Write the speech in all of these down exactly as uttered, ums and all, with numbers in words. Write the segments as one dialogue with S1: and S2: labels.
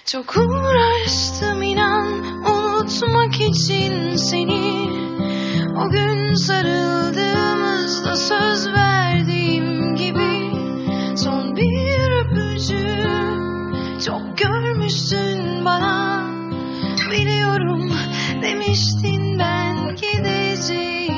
S1: Çok uğraştım inan unutmak için seni. O gün sarıldığımızda söz verdiğim gibi son bir öpücüğü çok görmüşsün bana. Biliyorum demiştin ben gideceğim.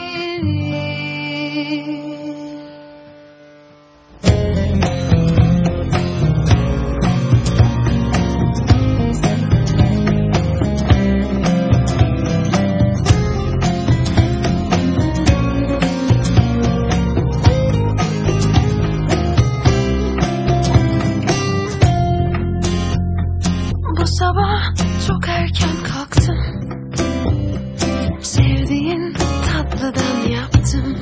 S1: Bu sabah çok erken kalktım. Sevdiğin tatlıdan yaptım.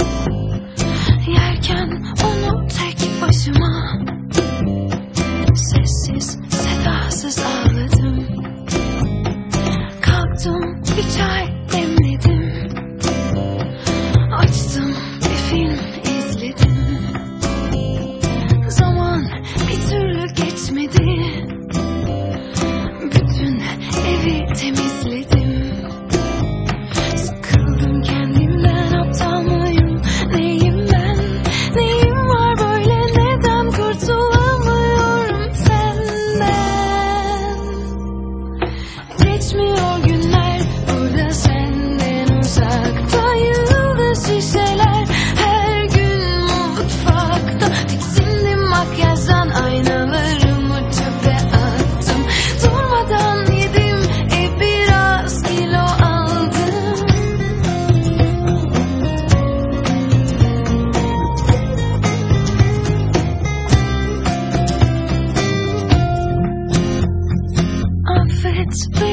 S1: Yerken onu tek başıma sessiz sedasız ağladım. Kalktım bir çay demledim. Açtım bir film izledim. Zaman bir türlü geçmedi. Bütün evi temizledim. Sıkıldım kendimden, aptal mıyım? Neyim ben? Neyim var böyle? Neden kurtulamıyorum senden? Geçmiyor günler burada senden uzakta. Yıldız şişeler her gün mutfakta. Tiksindim makyajdan, aynalarımı çöpe attım. Durmadan yedim e biraz kilo aldım. Affet